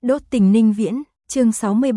Đốt tình Ninh Viễn, chương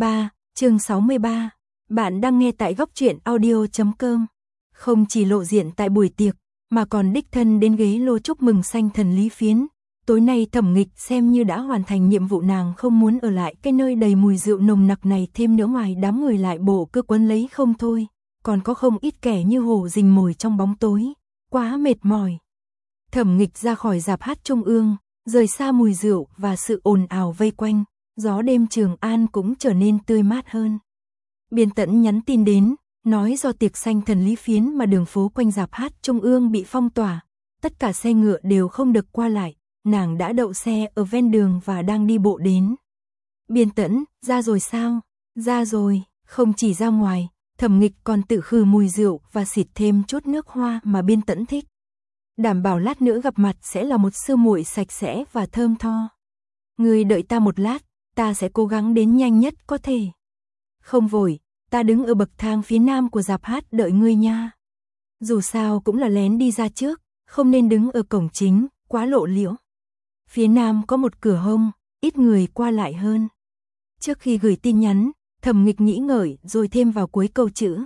63. Bạn đang nghe tại góc truyện audio.com. Không chỉ lộ diện tại buổi tiệc, mà còn đích thân đến ghế lô chúc mừng sanh thần Lý Phiến. Tối nay Thẩm Nghịch xem như đã hoàn thành nhiệm vụ, nàng không muốn ở lại cái nơi đầy mùi rượu nồng nặc này thêm nữa, ngoài đám người lại bộ cứ quấn lấy không thôi. Còn có không ít kẻ như hổ rình mồi trong bóng tối. Quá mệt mỏi. Thẩm Nghịch ra khỏi rạp hát trung ương, rời xa mùi rượu và sự ồn ào vây quanh. Gió đêm Trường An cũng trở nên tươi mát hơn. Biên Tẫn nhắn tin đến, nói do tiệc sanh thần Lý Phiến mà đường phố quanh rạp hát trung ương bị phong tỏa. Tất cả xe ngựa đều không được qua lại, nàng đã đậu xe ở ven đường và đang đi bộ đến. Biên Tẫn, ra rồi sao? Ra rồi, không chỉ ra ngoài, Thẩm Nghịch còn tự khử mùi rượu và xịt thêm chút nước hoa mà Biên Tẫn thích. Đảm bảo lát nữa gặp mặt sẽ là một sư muội sạch sẽ và thơm tho. Ngươi đợi ta một lát, ta sẽ cố gắng đến nhanh nhất có thể. Không vội, ta đứng ở bậc thang phía nam của rạp hát đợi ngươi nha. Dù sao cũng là lén đi ra trước, không nên đứng ở cổng chính, quá lộ liễu. Phía nam có một cửa hông, ít người qua lại hơn. Trước khi gửi tin nhắn, Thẩm Nghịch nghĩ ngợi rồi thêm vào cuối câu chữ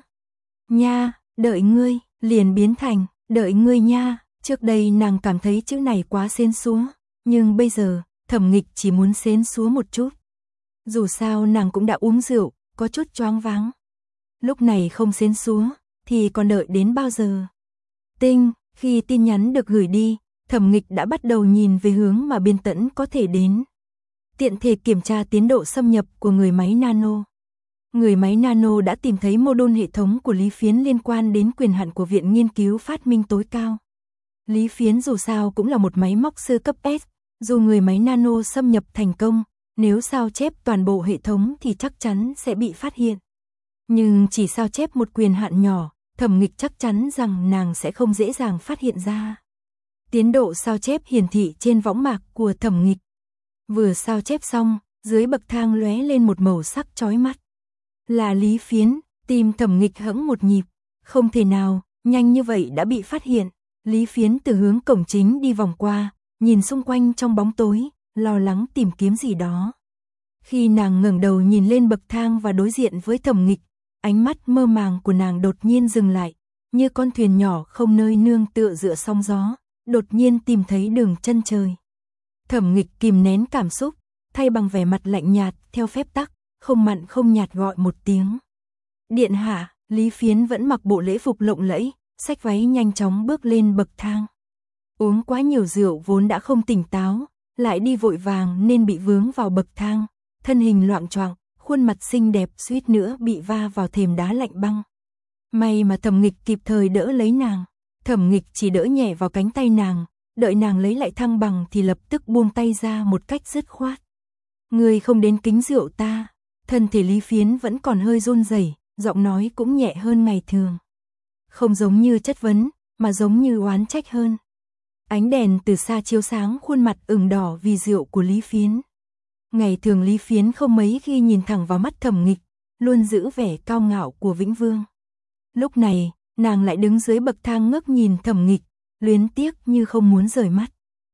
nha, đợi ngươi, liền biến thành đợi ngươi nha. Trước đây nàng cảm thấy chữ này quá sến súa, nhưng bây giờ Thẩm Nghịch chỉ muốn sến súa một chút. Dù sao nàng cũng đã uống rượu, có chút choáng váng. Lúc này không sến súa, thì còn đợi đến bao giờ? Tinh, khi tin nhắn được gửi đi, Thẩm Nghịch đã bắt đầu nhìn về hướng mà Biên Tẫn có thể đến. Tiện thể kiểm tra tiến độ xâm nhập của người máy nano. Người máy nano đã tìm thấy mô-đun hệ thống của Lý Phiến liên quan đến quyền hạn của Viện Nghiên cứu Phát minh tối cao. Lý Phiến dù sao cũng là một máy móc sư cấp S, dù người máy nano xâm nhập thành công, nếu sao chép toàn bộ hệ thống thì chắc chắn sẽ bị phát hiện. Nhưng chỉ sao chép một quyền hạn nhỏ, Thẩm Nghịch chắc chắn rằng nàng sẽ không dễ dàng phát hiện ra. Tiến độ sao chép hiển thị trên võng mạc của Thẩm Nghịch. Vừa sao chép xong, dưới bậc thang lóe lên một màu sắc chói mắt. Là Lý Phiến, tim Thẩm Nghịch hững một nhịp. Không thể nào, nhanh như vậy đã bị phát hiện. Lý Phiến từ hướng cổng chính đi vòng qua, nhìn xung quanh trong bóng tối, lo lắng tìm kiếm gì đó. Khi nàng ngẩng đầu nhìn lên bậc thang và đối diện với Thẩm Nghịch, ánh mắt mơ màng của nàng đột nhiên dừng lại, như con thuyền nhỏ không nơi nương tựa giữa sóng gió, đột nhiên tìm thấy đường chân trời. Thẩm Nghịch kìm nén cảm xúc, thay bằng vẻ mặt lạnh nhạt theo phép tắc, không mặn không nhạt gọi một tiếng. Điện hạ. Lý Phiến vẫn mặc bộ lễ phục lộng lẫy, xách váy nhanh chóng bước lên bậc thang. Uống quá nhiều rượu vốn đã không tỉnh táo, lại đi vội vàng nên bị vướng vào bậc thang, thân hình loạng choạng, khuôn mặt xinh đẹp suýt nữa bị va vào thềm đá lạnh băng. May mà Thẩm Nghịch kịp thời đỡ lấy nàng. Thẩm Nghịch chỉ đỡ nhẹ vào cánh tay nàng, đợi nàng lấy lại thăng bằng thì lập tức buông tay ra một cách dứt khoát. Ngươi không đến kính rượu ta. Thân thể Lý Phiến vẫn còn hơi run rẩy, giọng nói cũng nhẹ hơn ngày thường. Không giống như chất vấn, mà giống như oán trách hơn. Ánh đèn từ xa chiếu sáng khuôn mặt ửng đỏ vì rượu của Lý Phiến. Ngày thường Lý Phiến không mấy khi nhìn thẳng vào mắt Thẩm Nghịch, luôn giữ vẻ cao ngạo của Vĩnh Vương. Lúc này, nàng lại đứng dưới bậc thang ngước nhìn Thẩm Nghịch, luyến tiếc như không muốn rời mắt.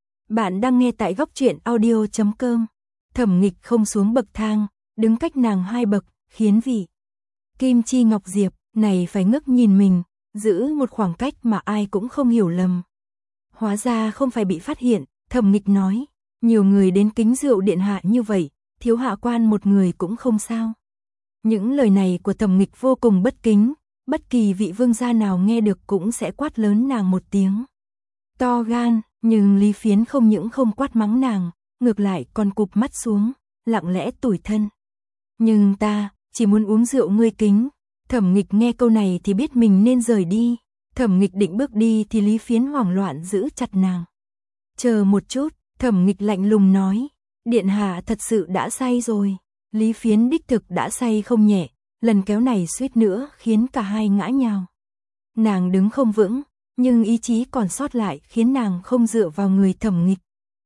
Bạn đang nghe tại góc truyện audio.com. Thẩm Nghịch không xuống bậc thang, đứng cách nàng 2 bậc, khiến vị Kim Chi Ngọc Diệp này phải ngước nhìn mình, giữ một khoảng cách mà ai cũng không hiểu lầm. Hóa ra không phải bị phát hiện, Thẩm Nghịch nói, nhiều người đến kính rượu điện hạ như vậy, thiếu hạ quan một người cũng không sao. Những lời này của Thẩm Nghịch vô cùng bất kính, bất kỳ vị vương gia nào nghe được cũng sẽ quát lớn nàng một tiếng. To gan, nhưng Lý Phiến không những không quát mắng nàng, ngược lại còn cụp mắt xuống, lặng lẽ tủi thân. Nhưng ta chỉ muốn uống rượu ngươi kính. Thẩm Nghịch nghe câu này thì biết mình nên rời đi. Thẩm Nghịch định bước đi thì Lý Phiến hoảng loạn giữ chặt nàng. Chờ một chút, Thẩm Nghịch lạnh lùng nói. Điện hạ thật sự đã say rồi. Lý Phiến đích thực đã say không nhẹ, lần kéo này suýt nữa khiến cả hai ngã nhào. Nàng đứng không vững, nhưng ý chí còn sót lại khiến nàng không dựa vào người Thẩm Nghịch.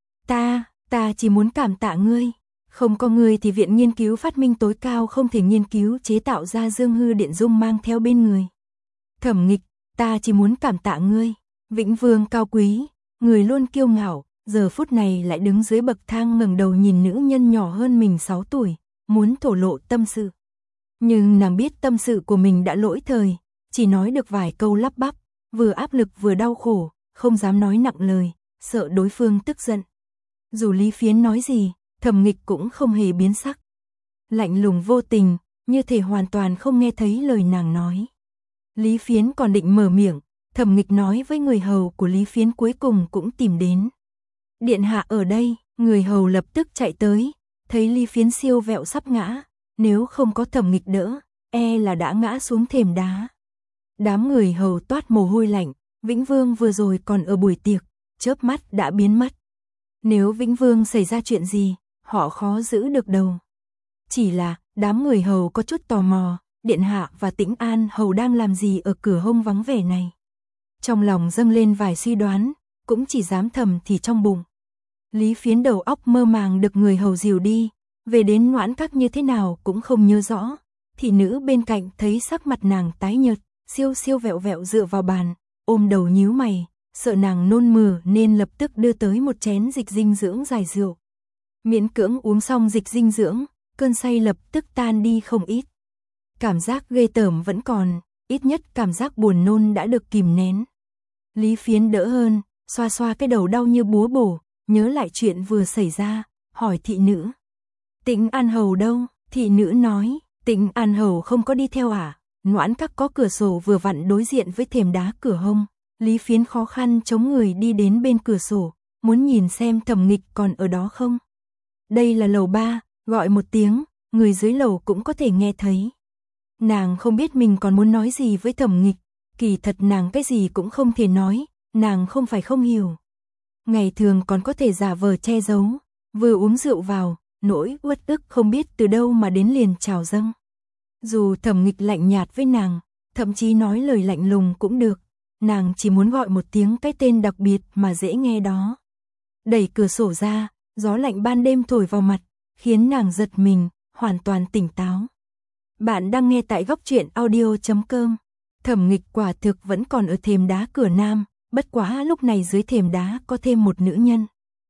Ta chỉ muốn cảm tạ ngươi. Không có ngươi thì Viện Nghiên cứu Phát minh tối cao không thể nghiên cứu chế tạo ra Dương Hư Điện Dung mang theo bên người. Thẩm Nghịch, ta chỉ muốn cảm tạ ngươi. Vĩnh Vương cao quý, người luôn kiêu ngạo, giờ phút này lại đứng dưới bậc thang ngẩng đầu nhìn nữ nhân nhỏ hơn mình 6 tuổi, muốn thổ lộ tâm sự. Nhưng nàng biết tâm sự của mình đã lỗi thời, chỉ nói được vài câu lắp bắp, vừa áp lực vừa đau khổ, không dám nói nặng lời, sợ đối phương tức giận. Dù Lý Phiến nói gì, Thẩm Nghịch cũng không hề biến sắc. Lạnh lùng vô tình, như thể hoàn toàn không nghe thấy lời nàng nói. Lý Phiến còn định mở miệng, Thẩm Nghịch nói với người hầu của Lý Phiến cuối cùng cũng tìm đến. Điện hạ ở đây, người hầu lập tức chạy tới, thấy Lý Phiến siêu vẹo sắp ngã, nếu không có Thẩm Nghịch đỡ, e là đã ngã xuống thềm đá. Đám người hầu toát mồ hôi lạnh, Vĩnh Vương vừa rồi còn ở buổi tiệc, chớp mắt đã biến mất. Nếu Vĩnh Vương xảy ra chuyện gì, họ khó giữ được đầu. Chỉ là, đám người hầu có chút tò mò, Điện hạ và Tĩnh An hầu đang làm gì ở cửa hông vắng vẻ này. Trong lòng dâng lên vài suy đoán, cũng chỉ dám thầm thì trong bụng. Lý Phiến đầu óc mơ màng được người hầu dìu đi, về đến Noãn Các như thế nào cũng không nhớ rõ. Thị nữ bên cạnh thấy sắc mặt nàng tái nhợt, siêu vẹo vẹo dựa vào bàn, ôm đầu nhíu mày, sợ nàng nôn mửa nên lập tức đưa tới một chén dịch dinh dưỡng giải rượu. Miễn cưỡng uống xong dịch dinh dưỡng, cơn say lập tức tan đi không ít. Cảm giác ghê tởm vẫn còn, ít nhất cảm giác buồn nôn đã được kìm nén. Lý Phiến đỡ hơn, xoa xoa cái đầu đau như búa bổ, nhớ lại chuyện vừa xảy ra, hỏi thị nữ. Tĩnh An hầu đâu? Thị nữ nói, Tĩnh An hầu không có đi theo à? Noãn Các có cửa sổ vừa vặn đối diện với thềm đá cửa hông. Lý Phiến khó khăn chống người đi đến bên cửa sổ, muốn nhìn xem Thẩm Nghịch còn ở đó không. Đây là lầu 3, gọi một tiếng, người dưới lầu cũng có thể nghe thấy. Nàng không biết mình còn muốn nói gì với Thẩm Nghịch, kỳ thật nàng cái gì cũng không thể nói, nàng không phải không hiểu. Ngày thường còn có thể giả vờ che giấu, vừa uống rượu vào, nỗi uất ức không biết từ đâu mà đến liền trào dâng. Dù Thẩm Nghịch lạnh nhạt với nàng, thậm chí nói lời lạnh lùng cũng được, nàng chỉ muốn gọi một tiếng cái tên đặc biệt mà dễ nghe đó. Đẩy cửa sổ ra, gió lạnh ban đêm thổi vào mặt, khiến nàng giật mình, hoàn toàn tỉnh táo. Bạn đang nghe tại góc truyện audio.com. Thẩm Nghịch quả thực vẫn còn ở thềm đá cửa nam, bất quá lúc này dưới thềm đá có thêm một nữ nhân.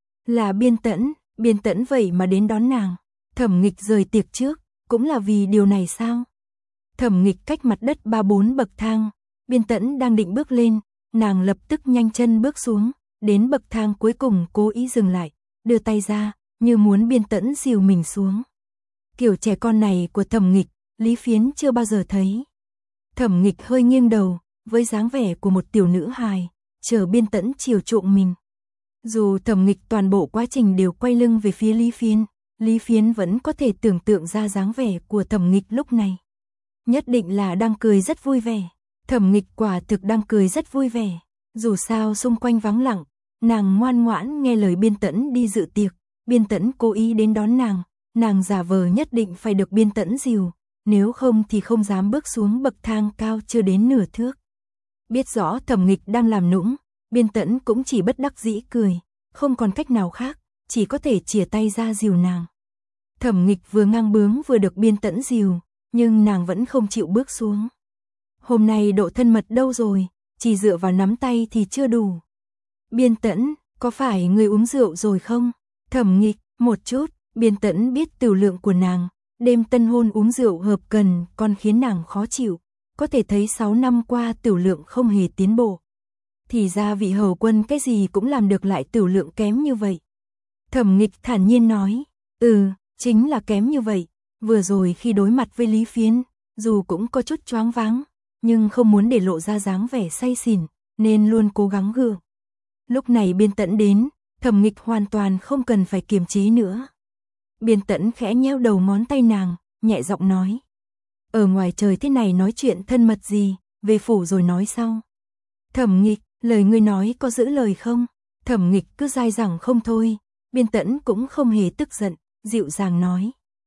Là Biên Tẫn vậy mà đến đón nàng. Thẩm Nghịch rời tiệc trước, cũng là vì điều này sao? Thẩm Nghịch cách mặt đất 3-4 bậc thang, Biên Tẫn đang định bước lên, nàng lập tức nhanh chân bước xuống, đến bậc thang cuối cùng cố ý dừng lại, đưa tay ra, như muốn Biên Tẫn dìu mình xuống. Kiểu trẻ con này của Thẩm Nghịch, Lý Phiến chưa bao giờ thấy. Thẩm Nghịch hơi nghiêng đầu, với dáng vẻ của một tiểu nữ hài, chờ Biên Tẫn chiều chuộng mình. Dù Thẩm Nghịch toàn bộ quá trình đều quay lưng về phía Lý Phiến vẫn có thể tưởng tượng ra dáng vẻ của Thẩm Nghịch lúc này. Nhất định là đang cười rất vui vẻ. Thẩm Nghịch quả thực đang cười rất vui vẻ. Dù sao xung quanh vắng lặng, nàng ngoan ngoãn nghe lời Biên Tẫn đi dự tiệc. Biên Tẫn cố ý đến đón nàng giả vờ nhất định phải được Biên Tẫn dìu, nếu không thì không dám bước xuống bậc thang cao chưa đến nửa thước. Biết rõ Thẩm Nghịch đang làm nũng, Biên Tẫn cũng chỉ bất đắc dĩ cười, không còn cách nào khác, chỉ có thể chìa tay ra dìu nàng. Thẩm Nghịch vừa ngang bướng vừa được Biên Tẫn dìu, nhưng nàng vẫn không chịu bước xuống. Hôm nay độ thân mật đâu rồi, chỉ dựa vào nắm tay thì chưa đủ. Biên Tẫn, có phải người uống rượu rồi không? Thẩm Nghịch, một chút. Biên Tẫn biết tiểu lượng của nàng, đêm tân hôn uống rượu hợp cần còn khiến nàng khó chịu, có thể thấy 6 năm qua tiểu lượng không hề tiến bộ. Thì ra vị hầu quân cái gì cũng làm được lại tiểu lượng kém như vậy. Thẩm Nghịch thản nhiên nói, chính là kém như vậy, vừa rồi khi đối mặt với Lý Phiến, dù cũng có chút choáng váng, nhưng không muốn để lộ ra dáng vẻ say xỉn, nên luôn cố gắng gượng. Lúc này Biên Tẫn đến, Thẩm Nghịch hoàn toàn không cần phải kiềm chế nữa. Biên Tẫn khẽ nheo đầu ngón tay nàng, nhẹ giọng nói. Ở ngoài trời thế này nói chuyện thân mật gì, về phủ rồi nói sau. Thẩm Nghịch, lời ngươi nói có giữ lời không? Thẩm Nghịch cứ dai dẳng không thôi, Biên Tẫn cũng không hề tức giận, dịu dàng nói.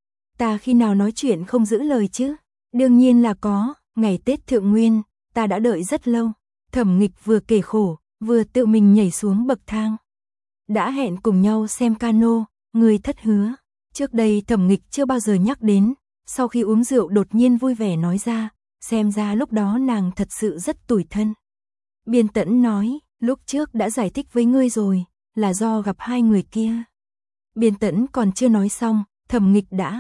Ta khi nào nói chuyện không giữ lời chứ? Đương nhiên là có, ngày Tết Thượng Nguyên, ta đã đợi rất lâu. Thẩm Nghịch vừa kể khổ, vừa tự mình nhảy xuống bậc thang. Đã hẹn cùng nhau xem cano, người thất hứa. Trước đây Thẩm Nghịch chưa bao giờ nhắc đến, sau khi uống rượu đột nhiên vui vẻ nói ra, xem ra lúc đó nàng thật sự rất tủi thân. Biên Tẫn nói, lúc trước đã giải thích với ngươi rồi, là do gặp hai người kia. Biên Tẫn còn chưa nói xong, Thẩm Nghịch đã,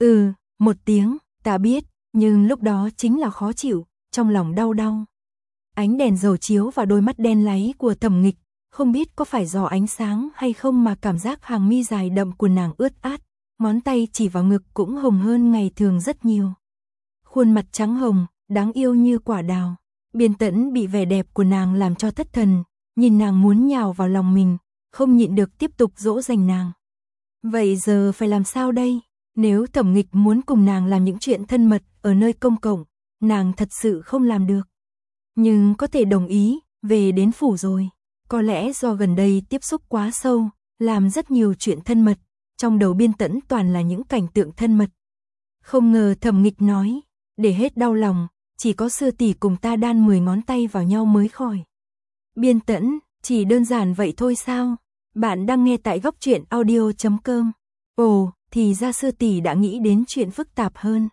một tiếng, ta biết, nhưng lúc đó chính là khó chịu, trong lòng đau đau. Ánh đèn dầu chiếu vào đôi mắt đen láy của Thẩm Nghịch, không biết có phải do ánh sáng hay không mà cảm giác hàng mi dài đậm của nàng ướt át, ngón tay chỉ vào ngực cũng hồng hơn ngày thường rất nhiều. Khuôn mặt trắng hồng, đáng yêu như quả đào. Biên Tẫn bị vẻ đẹp của nàng làm cho thất thần, nhìn nàng muốn nhào vào lòng mình, không nhịn được tiếp tục dỗ dành nàng. Vậy giờ phải làm sao đây? Nếu Thẩm Nghịch muốn cùng nàng làm những chuyện thân mật ở nơi công cộng, nàng thật sự không làm được. Nhưng có thể đồng ý, về đến phủ rồi. Có lẽ do gần đây tiếp xúc quá sâu, làm rất nhiều chuyện thân mật, trong đầu Biên Tẫn toàn là những cảnh tượng thân mật. Không ngờ Thẩm Nghịch nói, để hết đau lòng, chỉ có sư tỷ cùng ta đan 10 ngón tay vào nhau mới khỏi. Biên Tẫn, chỉ đơn giản vậy thôi sao? Bạn đang nghe tại góc truyện audio.com. Ồ, thì ra sư tỷ đã nghĩ đến chuyện phức tạp hơn.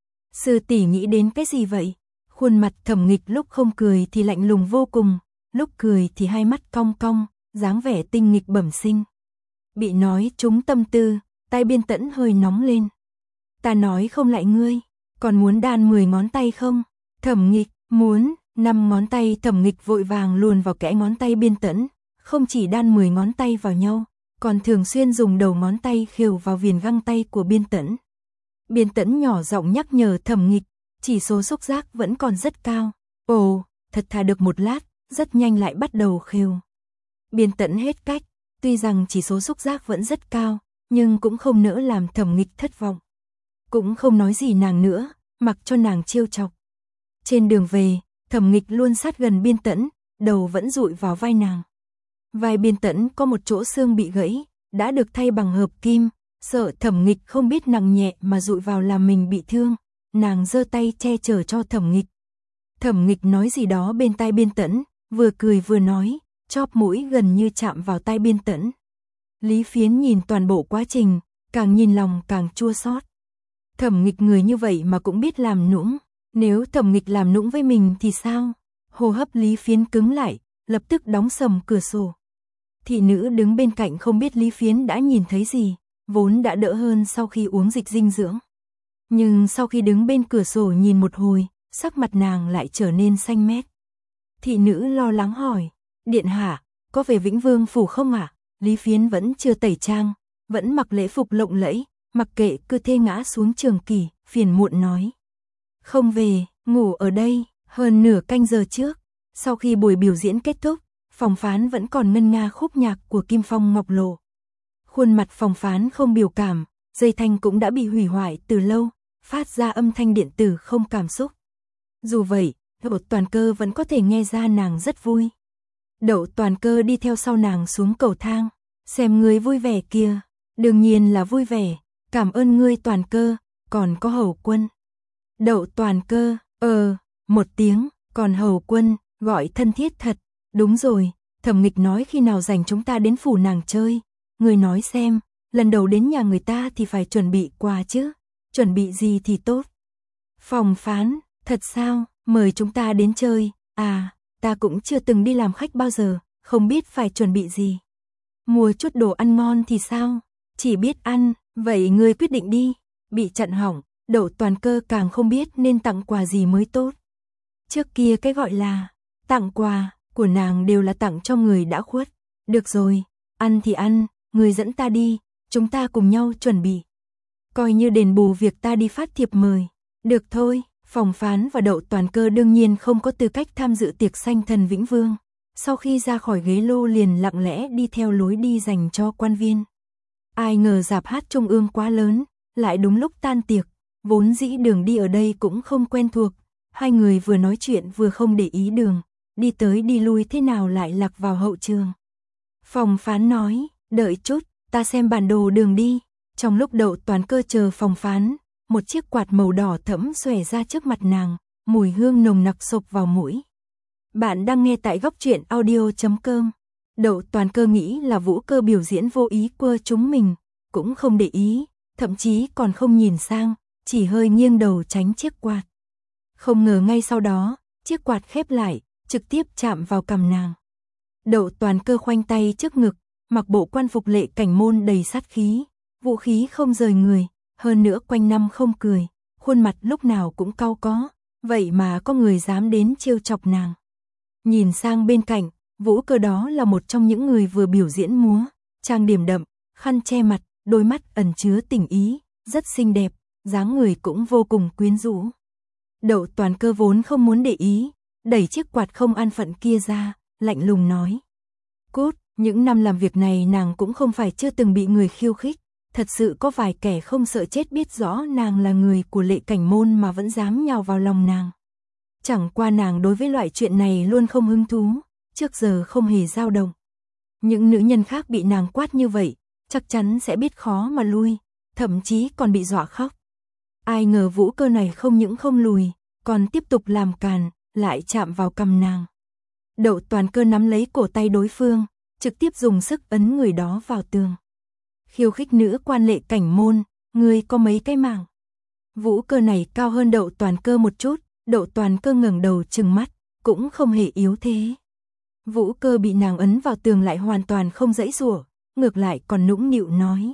Sư tỷ nghĩ đến cái gì vậy? Khuôn mặt Thẩm Nghịch lúc không cười thì lạnh lùng vô cùng, lúc cười thì hai mắt cong cong, dáng vẻ tinh nghịch bẩm sinh. Bị nói trúng tâm tư, tay Biên Tẫn hơi nóng lên. Ta nói không lại ngươi, còn muốn đan 10 ngón tay không? Thẩm Nghịch, muốn. 5 ngón tay Thẩm Nghịch vội vàng luồn vào kẽ ngón tay Biên Tẫn, không chỉ đan 10 ngón tay vào nhau, còn thường xuyên dùng đầu ngón tay khều vào viền găng tay của Biên Tẫn. Biên Tẫn nhỏ giọng nhắc nhở Thẩm Nghịch, chỉ số xúc giác vẫn còn rất cao. Ồ, thật thà được một lát, rất nhanh lại bắt đầu khều. Biên Tẫn hết cách, tuy rằng chỉ số xúc giác vẫn rất cao, nhưng cũng không nỡ làm Thẩm Nghịch thất vọng. Cũng không nói gì nàng nữa, mặc cho nàng trêu chọc. Trên đường về, Thẩm Nghịch luôn sát gần Biên Tẫn, đầu vẫn dụi vào vai nàng. Vai Biên Tẫn có một chỗ xương bị gãy, đã được thay bằng hợp kim, sợ Thẩm Nghịch không biết nặng nhẹ mà dụi vào làm mình bị thương, nàng giơ tay che chở cho Thẩm Nghịch. Thẩm Nghịch nói gì đó bên tai Biên Tẫn, vừa cười vừa nói, chóp mũi gần như chạm vào tai Biên Tẫn. Lý Phiến nhìn toàn bộ quá trình, càng nhìn lòng càng chua xót. Thẩm Nghịch người như vậy mà cũng biết làm nũng, nếu Thẩm Nghịch làm nũng với mình thì sao? Hô hấp Lý Phiến cứng lại, lập tức đóng sầm cửa sổ. Thị nữ đứng bên cạnh không biết Lý Phiến đã nhìn thấy gì, vốn đã đỡ hơn sau khi uống dịch dinh dưỡng. Nhưng sau khi đứng bên cửa sổ nhìn một hồi, sắc mặt nàng lại trở nên xanh mét. Thị nữ lo lắng hỏi, điện hạ, có về Vĩnh Vương phủ không ạ? Lý Phiến vẫn chưa tẩy trang, vẫn mặc lễ phục lộng lẫy, mặc kệ cứ thê ngã xuống trường kỷ, phiền muộn nói. Không về, ngủ ở đây, hơn nửa canh giờ trước. Sau khi buổi biểu diễn kết thúc, phòng phán vẫn còn ngân nga khúc nhạc của Kim Phong Ngọc Lộ. Khuôn mặt phòng phán không biểu cảm, dây thanh cũng đã bị hủy hoại từ lâu, phát ra âm thanh điện tử không cảm xúc. Dù vậy, Đậu Toàn Cơ vẫn có thể nghe ra nàng rất vui. Đậu Toàn Cơ đi theo sau nàng xuống cầu thang, xem ngươi vui vẻ kìa, đương nhiên là vui vẻ, cảm ơn ngươi Toàn Cơ, còn có Hầu Quân. Đậu Toàn Cơ, một tiếng, còn Hầu Quân, gọi thân thiết thật, đúng rồi, Thẩm Nghịch nói khi nào rảnh chúng ta đến phủ nàng chơi, ngươi nói xem, lần đầu đến nhà người ta thì phải chuẩn bị quà chứ, chuẩn bị gì thì tốt. Phòng phán, thật sao, mời chúng ta đến chơi, ta cũng chưa từng đi làm khách bao giờ, không biết phải chuẩn bị gì. Mua chút đồ ăn ngon thì sao, chỉ biết ăn, vậy ngươi quyết định đi, bị chặn hỏng, Đậu Toàn Cơ càng không biết nên tặng quà gì mới tốt. Trước kia cái gọi là tặng quà của nàng đều là tặng cho người đã khuất. Được rồi, ăn thì ăn, người dẫn ta đi, chúng ta cùng nhau chuẩn bị. Coi như đền bù việc ta đi phát thiệp mời. Được thôi, phòng phán và Đậu Toàn Cơ đương nhiên không có tư cách tham dự tiệc sanh thần Vĩnh Vương. Sau khi ra khỏi ghế lô liền lặng lẽ đi theo lối đi dành cho quan viên. Ai ngờ rạp hát Trung ương quá lớn, lại đúng lúc tan tiệc, vốn dĩ đường đi ở đây cũng không quen thuộc. Hai người vừa nói chuyện vừa không để ý đường, đi tới đi lui thế nào lại lạc vào hậu trường. Phòng phán nói, đợi chút, ta xem bản đồ đường đi. Trong lúc Đậu Toàn Cơ chờ phòng phán, một chiếc quạt màu đỏ thẫm xòe ra trước mặt nàng, mùi hương nồng nặc xộc vào mũi. Bạn đang nghe tại góc truyện audio.com. Đậu Toàn Cơ nghĩ là Vũ Cơ biểu diễn vô ý quơ chúng mình, cũng không để ý, thậm chí còn không nhìn sang, chỉ hơi nghiêng đầu tránh chiếc quạt. Không ngờ ngay sau đó, chiếc quạt khép lại, trực tiếp chạm vào cằm nàng. Đậu Toàn Cơ khoanh tay trước ngực, mặc bộ quan phục Lệ Cảnh Môn đầy sát khí, vũ khí không rời người, hơn nữa quanh năm không cười, khuôn mặt lúc nào cũng cau có, vậy mà có người dám đến trêu chọc nàng. Nhìn sang bên cạnh, Vũ Cơ đó là một trong những người vừa biểu diễn múa, trang điểm đậm, khăn che mặt, đôi mắt ẩn chứa tình ý, rất xinh đẹp, dáng người cũng vô cùng quyến rũ. Đậu Toàn Cơ vốn không muốn để ý, đẩy chiếc quạt không an phận kia ra, lạnh lùng nói. Cút, những năm làm việc này nàng cũng không phải chưa từng bị người khiêu khích, thật sự có vài kẻ không sợ chết biết rõ nàng là người của Lệ Cảnh Môn mà vẫn dám nhào vào lòng nàng. Chẳng qua nàng đối với loại chuyện này luôn không hứng thú, trước giờ không hề dao động. Những nữ nhân khác bị nàng quát như vậy, chắc chắn sẽ biết khó mà lui, thậm chí còn bị dọa khóc. Ai ngờ Vũ Cơ này không những không lùi, còn tiếp tục làm càn, lại chạm vào cằm nàng. Đậu Toàn Cơ nắm lấy cổ tay đối phương, trực tiếp dùng sức ấn người đó vào tường. Khiêu khích nữ quan Lệ Cảnh Môn, ngươi có mấy cái mảng. Vũ Cơ này cao hơn Đậu Toàn Cơ một chút, Đậu Toàn Cơ ngẩng đầu trừng mắt, cũng không hề yếu thế. Vũ Cơ bị nàng ấn vào tường lại hoàn toàn không giãy giụa, ngược lại còn nũng nịu nói.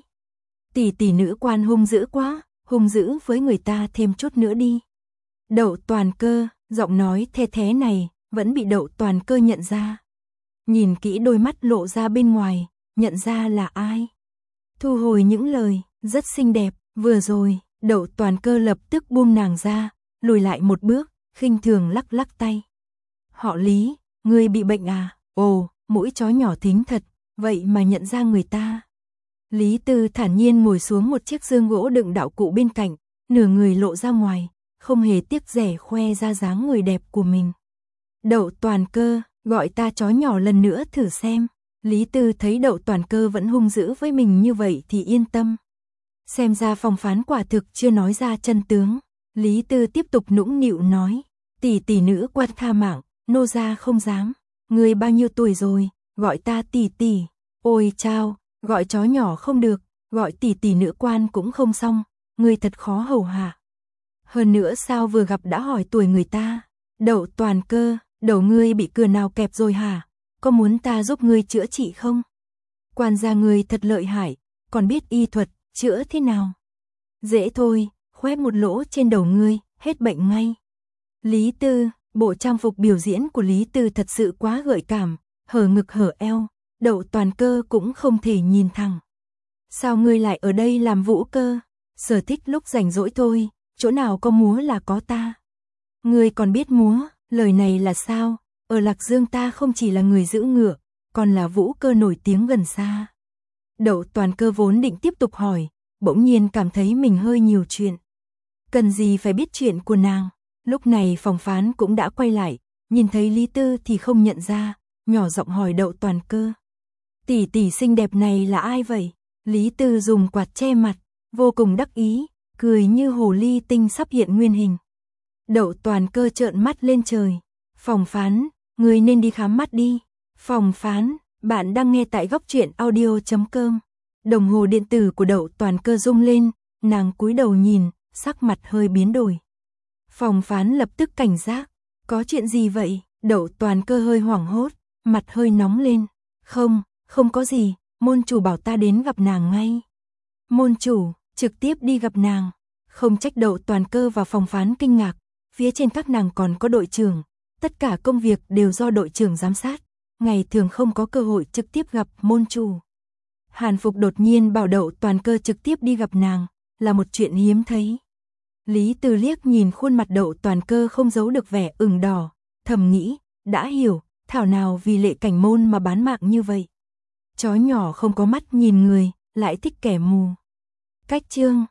Tỷ tỷ nữ quan hung dữ quá, hung dữ với người ta thêm chút nữa đi. Đậu Toàn Cơ, giọng nói the thé này, vẫn bị Đậu Toàn Cơ nhận ra. Nhìn kỹ đôi mắt lộ ra bên ngoài, nhận ra là ai. Thu hồi những lời, rất xinh đẹp, vừa rồi, Đậu Toàn Cơ lập tức buông nàng ra, lùi lại một bước, khinh thường lắc lắc tay. Họ Lý, ngươi bị bệnh à? Ồ, mũi chó nhỏ thính thật, vậy mà nhận ra người ta. Lý Tư thản nhiên ngồi xuống một chiếc giường gỗ đựng đạo cụ bên cạnh, nửa người lộ ra ngoài, không hề tiếc rẻ khoe ra dáng người đẹp của mình. Đậu Toàn Cơ, gọi ta chó nhỏ lần nữa thử xem. Lý Tư thấy Đậu Toàn Cơ vẫn hung dữ với mình như vậy thì yên tâm. Xem ra phòng phán quả thực chưa nói ra chân tướng. Lý Tư tiếp tục nũng nịu nói, tỷ tỷ nữ quan tha mạng, nô gia không dám. Ngươi bao nhiêu tuổi rồi, gọi ta tỷ tỷ. Ôi chao, gọi chó nhỏ không được, gọi tỷ tỷ nữ quan cũng không xong, ngươi thật khó hầu hạ. Hơn nữa sao vừa gặp đã hỏi tuổi người ta. Đậu Toàn Cơ, đầu ngươi bị cửa nào kẹp rồi hả? Có muốn ta giúp ngươi chữa trị không? Quan gia ngươi thật lợi hại, còn biết y thuật, chữa thế nào? Dễ thôi, khoét một lỗ trên đầu ngươi, hết bệnh ngay. Lý Tư, bộ trang phục biểu diễn của Lý Tư thật sự quá gợi cảm, hở ngực hở eo, Đậu Toàn Cơ cũng không thể nhìn thẳng. Sao ngươi lại ở đây làm Vũ Cơ? Sở thích lúc rảnh rỗi thôi, chỗ nào có múa là có ta. Ngươi còn biết múa, lời này là sao? Ở Lạc Dương ta không chỉ là người giữ ngựa, còn là Vũ Cơ nổi tiếng gần xa. Đậu Toàn Cơ vốn định tiếp tục hỏi, bỗng nhiên cảm thấy mình hơi nhiều chuyện. Cần gì phải biết chuyện của nàng. Lúc này phòng phán cũng đã quay lại, nhìn thấy Lý Tư thì không nhận ra, nhỏ giọng hỏi Đậu Toàn Cơ. Tỷ tỷ xinh đẹp này là ai vậy? Lý Tư dùng quạt che mặt, vô cùng đắc ý, cười như hồ ly tinh sắp hiện nguyên hình. Đậu Toàn Cơ trợn mắt lên trời. Phòng phán, người nên đi khám mắt đi. Phòng phán, bạn đang nghe tại góc truyện audio.com. Đồng hồ điện tử của Đậu Toàn Cơ rung lên, nàng cúi đầu nhìn, sắc mặt hơi biến đổi. Phòng phán lập tức cảnh giác. Có chuyện gì vậy? Đậu Toàn Cơ hơi hoảng hốt, mặt hơi nóng lên. Không có gì, môn chủ bảo ta đến gặp nàng ngay. Môn chủ, trực tiếp đi gặp nàng. Không trách Đậu Toàn Cơ và phòng phán kinh ngạc, phía trên các nàng còn có đội trưởng. Tất cả công việc đều do đội trưởng giám sát, ngày thường không có cơ hội trực tiếp gặp môn chủ. Hàn Phục đột nhiên bảo Đậu Toàn Cơ trực tiếp đi gặp nàng, là một chuyện hiếm thấy. Lý Tư liếc nhìn khuôn mặt Đậu Toàn Cơ không giấu được vẻ ửng đỏ, thầm nghĩ, đã hiểu, thảo nào vì Lệ Cảnh Môn mà bán mạng như vậy. Chó nhỏ không có mắt nhìn người, lại thích kẻ mù. Cách chương